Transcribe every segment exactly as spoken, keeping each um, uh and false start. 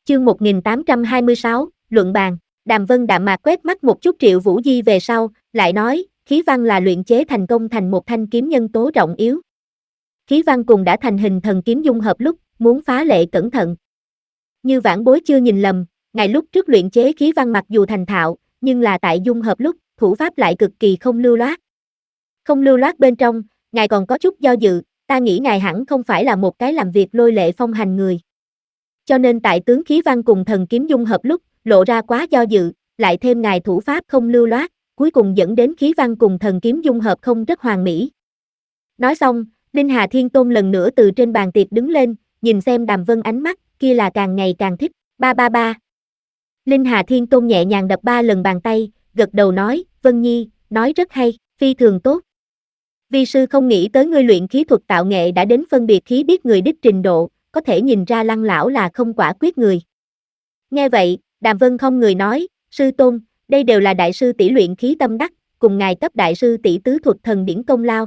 Chương một nghìn tám trăm hai mươi sáu, luận bàn. Đàm Vân đạm mạc quét mắt một chút Triệu Vũ Di về sau, lại nói, khí văn là luyện chế thành công thành một thanh kiếm nhân tố trọng yếu. Khí văn cùng đã thành hình thần kiếm dung hợp lúc, muốn phá lệ cẩn thận. Như vãn bối chưa nhìn lầm, ngài lúc trước luyện chế khí văn mặc dù thành thạo, nhưng là tại dung hợp lúc, thủ pháp lại cực kỳ không lưu loát. Không lưu loát bên trong, ngài còn có chút do dự, ta nghĩ ngài hẳn không phải là một cái làm việc lôi lệ phong hành người. Cho nên tại tướng khí văn cùng thần kiếm dung hợp lúc, lộ ra quá do dự, lại thêm ngài thủ pháp không lưu loát, cuối cùng dẫn đến khí văn cùng thần kiếm dung hợp không rất hoàn mỹ. Nói xong, Linh Hà Thiên Tôn lần nữa từ trên bàn tiệc đứng lên, nhìn xem Đàm Vân ánh mắt, kia là càng ngày càng thích, ba ba ba. Linh Hà Thiên Tôn nhẹ nhàng đập ba lần bàn tay, gật đầu nói, Vân Nhi, nói rất hay, phi thường tốt. Vi sư không nghĩ tới ngươi luyện khí thuật tạo nghệ đã đến phân biệt khí biết người đích trình độ, có thể nhìn ra Lăng lão là không quả quyết người. Nghe vậy, Đàm Vân không người nói, sư tôn, đây đều là đại sư tỷ luyện khí tâm đắc, cùng ngài cấp đại sư tỷ tứ thuật thần điển công lao.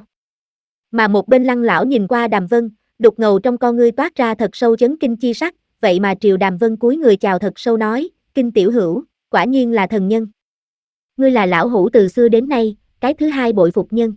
Mà một bên Lăng lão nhìn qua Đàm Vân, đục ngầu trong con ngươi toát ra thật sâu chấn kinh chi sắc, vậy mà triều Đàm Vân cúi người chào thật sâu nói, kinh tiểu hữu, quả nhiên là thần nhân. Ngươi là lão hữu từ xưa đến nay, cái thứ hai bội phục nhân.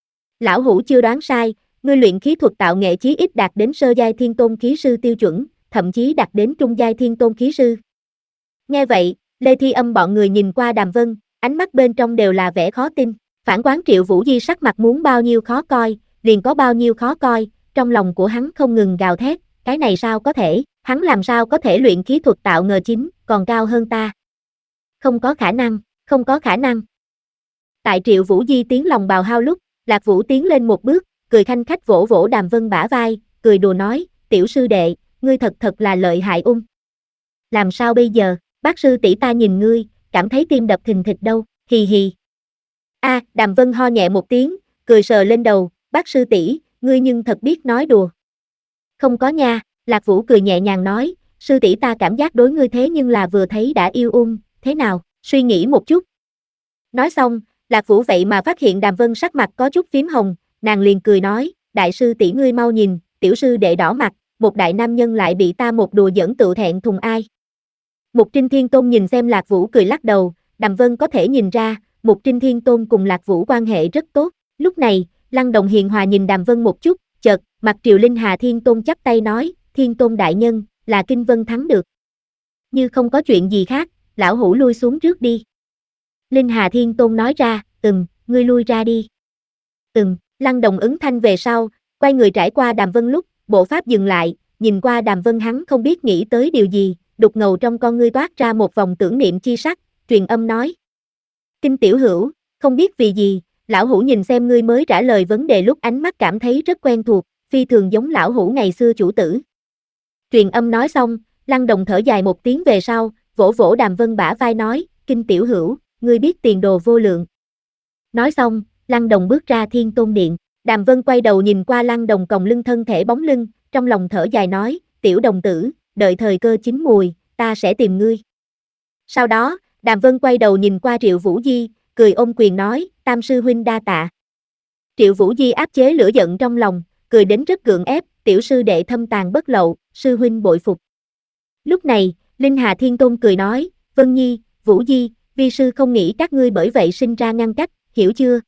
Lão hữu chưa đoán sai, ngươi luyện khí thuật tạo nghệ chí ít đạt đến sơ giai thiên tôn khí sư tiêu chuẩn, thậm chí đạt đến trung giai thiên tôn khí sư. Nghe vậy, Lê Thi Âm bọn người nhìn qua Đàm Vân, ánh mắt bên trong đều là vẻ khó tin, phản quán Triệu Vũ Di sắc mặt muốn bao nhiêu khó coi, liền có bao nhiêu khó coi, trong lòng của hắn không ngừng gào thét, cái này sao có thể, hắn làm sao có thể luyện khí thuật tạo ngờ chính, còn cao hơn ta. Không có khả năng, không có khả năng. Tại Triệu Vũ Di tiếng lòng bào hao lúc, Lạc Vũ tiến lên một bước, cười khanh khách vỗ vỗ Đàm Vân bả vai, cười đùa nói, tiểu sư đệ, ngươi thật thật là lợi hại ung. Làm sao bây giờ, bác sư tỷ ta nhìn ngươi, cảm thấy tim đập thình thịch đâu, hì hì. A, à, Đàm Vân ho nhẹ một tiếng, cười sờ lên đầu, bác sư tỷ, ngươi nhưng thật biết nói đùa. Không có nha, Lạc Vũ cười nhẹ nhàng nói, sư tỷ ta cảm giác đối ngươi thế nhưng là vừa thấy đã yêu ung, thế nào, suy nghĩ một chút. Nói xong, Lạc Vũ vậy mà phát hiện Đàm Vân sắc mặt có chút phím hồng, nàng liền cười nói, đại sư tỷ ngươi mau nhìn, tiểu sư đệ đỏ mặt, một đại nam nhân lại bị ta một đùa giỡn tự thẹn thùng ai. Mục Trinh Thiên Tôn nhìn xem Lạc Vũ cười lắc đầu, Đàm Vân có thể nhìn ra, Mục Trinh Thiên Tôn cùng Lạc Vũ quan hệ rất tốt. Lúc này, Lăng Đồng hiền hòa nhìn Đàm Vân một chút, chợt, mặt Triều Linh Hà Thiên Tôn chắp tay nói, Thiên Tôn đại nhân, là Kinh Vân thắng được. Như không có chuyện gì khác, lão hữu lui xuống trước đi. Linh Hà Thiên Tôn nói ra, ừm, ngươi lui ra đi. Ừm, Lăng Đồng ứng thanh về sau, quay người trải qua Đàm Vân lúc, bộ pháp dừng lại, nhìn qua Đàm Vân hắn không biết nghĩ tới điều gì, đục ngầu trong con ngươi toát ra một vòng tưởng niệm chi sắc, truyền âm nói. Kinh tiểu hữu, không biết vì gì, lão hữu nhìn xem ngươi mới trả lời vấn đề lúc ánh mắt cảm thấy rất quen thuộc, phi thường giống lão hữu ngày xưa chủ tử. Truyền âm nói xong, Lăng Đồng thở dài một tiếng về sau, vỗ vỗ Đàm Vân bả vai nói, Kinh tiểu hữu, ngươi biết tiền đồ vô lượng. Nói xong, Lăng Đồng bước ra Thiên Tôn Điện, Đàm Vân quay đầu nhìn qua Lăng Đồng còng lưng thân thể bóng lưng, trong lòng thở dài nói, tiểu đồng tử, đợi thời cơ chín mùi, ta sẽ tìm ngươi. Sau đó, Đàm Vân quay đầu nhìn qua Triệu Vũ Di, cười ôm quyền nói, Tam sư huynh đa tạ. Triệu Vũ Di áp chế lửa giận trong lòng, cười đến rất gượng ép, tiểu sư đệ thâm tàn bất lậu, sư huynh bội phục. Lúc này, Linh Hà Thiên Tôn cười nói, Vân Nhi, Vũ Di, vi sư không nghĩ các ngươi bởi vậy sinh ra ngăn cách, hiểu chưa?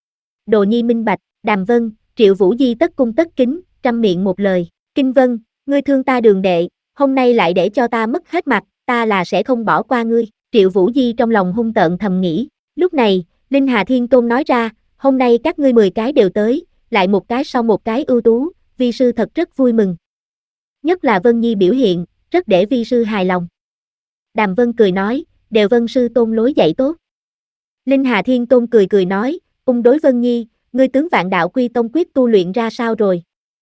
Đồ Nhi minh bạch, Đàm Vân, Triệu Vũ Di tất cung tất kính, trăm miệng một lời, Kinh Vân, ngươi thương ta đường đệ, hôm nay lại để cho ta mất hết mặt, ta là sẽ không bỏ qua ngươi. Triệu Vũ Di trong lòng hung tợn thầm nghĩ, lúc này, Linh Hà Thiên Tôn nói ra, hôm nay các ngươi mười cái đều tới, lại một cái sau một cái ưu tú, vi sư thật rất vui mừng. Nhất là Vân Nhi biểu hiện, rất để vi sư hài lòng. Đàm Vân cười nói, đều Vân sư tôn lối dạy tốt. Linh Hà Thiên Tôn cười cười nói, ung đối Vân Nhi, ngươi tướng Vạn Đạo Quy Tông quyết tu luyện ra sao rồi?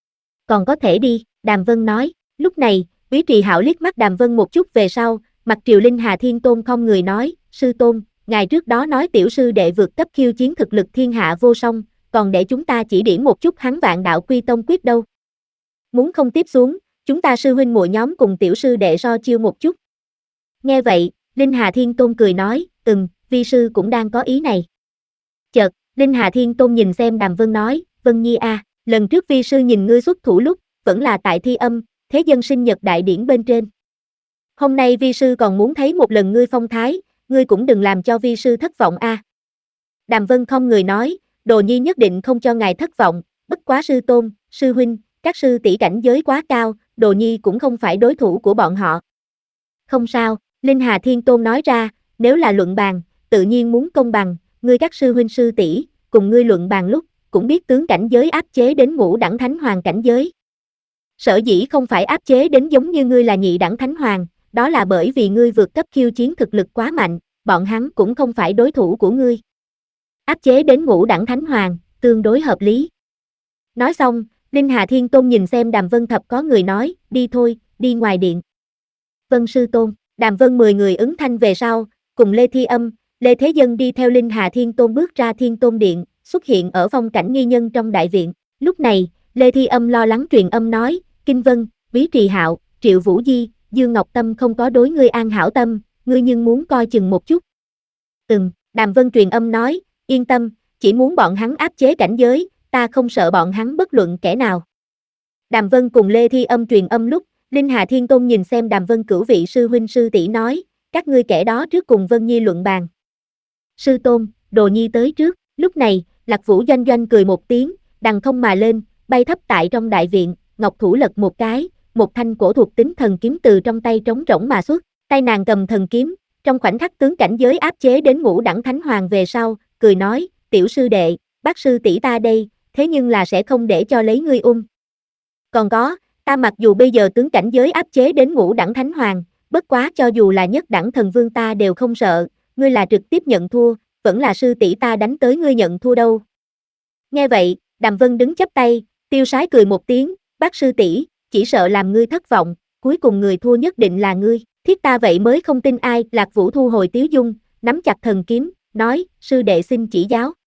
Còn có thể đi, Đàm Vân nói, lúc này, Úy Trì Hạo liếc mắt Đàm Vân một chút về sau, mặt Triều Linh Hà Thiên Tôn không người nói, sư tôn, ngài trước đó nói tiểu sư đệ vượt cấp khiêu chiến thực lực thiên hạ vô song, còn để chúng ta chỉ điểm một chút hắn Vạn Đạo Quy Tông quyết đâu. Muốn không tiếp xuống, chúng ta sư huynh muội nhóm cùng tiểu sư đệ so chiêu một chút. Nghe vậy, Linh Hà Thiên Tôn cười nói, ừm, vi sư cũng đang có ý này. Chợt, Linh Hà Thiên Tôn nhìn xem Đàm Vân nói, Vân Nhi a, à, lần trước vi sư nhìn ngươi xuất thủ lúc, vẫn là tại Thi Âm, Thế Dân Sinh Nhật đại điển bên trên. Hôm nay vi sư còn muốn thấy một lần ngươi phong thái, ngươi cũng đừng làm cho vi sư thất vọng a. Đàm Vân không người nói, Đồ Nhi nhất định không cho ngài thất vọng, bất quá sư tôn, sư huynh, các sư tỷ cảnh giới quá cao, Đồ Nhi cũng không phải đối thủ của bọn họ. Không sao, Linh Hà Thiên Tôn nói ra, nếu là luận bàn, tự nhiên muốn công bằng, ngươi các sư huynh sư tỷ cùng ngươi luận bàn lúc, cũng biết tướng cảnh giới áp chế đến ngũ đẳng thánh hoàng cảnh giới. Sở dĩ không phải áp chế đến giống như ngươi là nhị đẳng thánh hoàng, đó là bởi vì ngươi vượt cấp khiêu chiến thực lực quá mạnh, bọn hắn cũng không phải đối thủ của ngươi. Áp chế đến ngũ đẳng thánh hoàng, tương đối hợp lý. Nói xong, Linh Hà Thiên Tôn nhìn xem Đàm Vân Thập có người nói, đi thôi, đi ngoài điện. Vân sư tôn, Đàm Vân mười người ứng thanh về sau, cùng Lê Thi Âm, Lê Thế Dân đi theo Linh Hà Thiên Tôn bước ra Thiên Tôn Điện, xuất hiện ở phong cảnh nghi nhân trong đại viện. Lúc này, Lê Thi Âm lo lắng truyền âm nói, Kinh Vân, Bí Trì Hạo, Triệu Vũ Di, Dương Ngọc Tâm không có đối ngươi an hảo tâm, ngươi nhưng muốn coi chừng một chút. Ừm, Đàm Vân truyền âm nói, yên tâm, chỉ muốn bọn hắn áp chế cảnh giới, ta không sợ bọn hắn bất luận kẻ nào. Đàm Vân cùng Lê Thi Âm truyền âm lúc, Linh Hà Thiên Tôn nhìn xem Đàm Vân cửu vị sư huynh sư tỷ nói, các ngươi kẻ đó trước cùng Vân Nhi luận bàn. Sư tôn, Đồ Nhi tới trước, lúc này, Lạc Vũ Doanh Doanh cười một tiếng, đằng không mà lên, bay thấp tại trong đại viện, ngọc thủ lật một cái, một thanh cổ thuộc tính thần kiếm từ trong tay trống rỗng mà xuất, tay nàng cầm thần kiếm, trong khoảnh khắc tướng cảnh giới áp chế đến ngũ đẳng thánh hoàng về sau, cười nói, tiểu sư đệ, bác sư tỷ ta đây, thế nhưng là sẽ không để cho lấy ngươi ung. Còn có, ta mặc dù bây giờ tướng cảnh giới áp chế đến ngũ đẳng thánh hoàng, bất quá cho dù là nhất đẳng thần vương ta đều không sợ, ngươi là trực tiếp nhận thua, vẫn là sư tỷ ta đánh tới ngươi nhận thua đâu. Nghe vậy, Đàm Vân đứng chắp tay, tiêu sái cười một tiếng, bác sư tỷ, chỉ sợ làm ngươi thất vọng, cuối cùng người thua nhất định là ngươi, thiết ta vậy mới không tin ai. Lạc Vũ thu hồi tiếu dung, nắm chặt thần kiếm, nói, sư đệ xin chỉ giáo.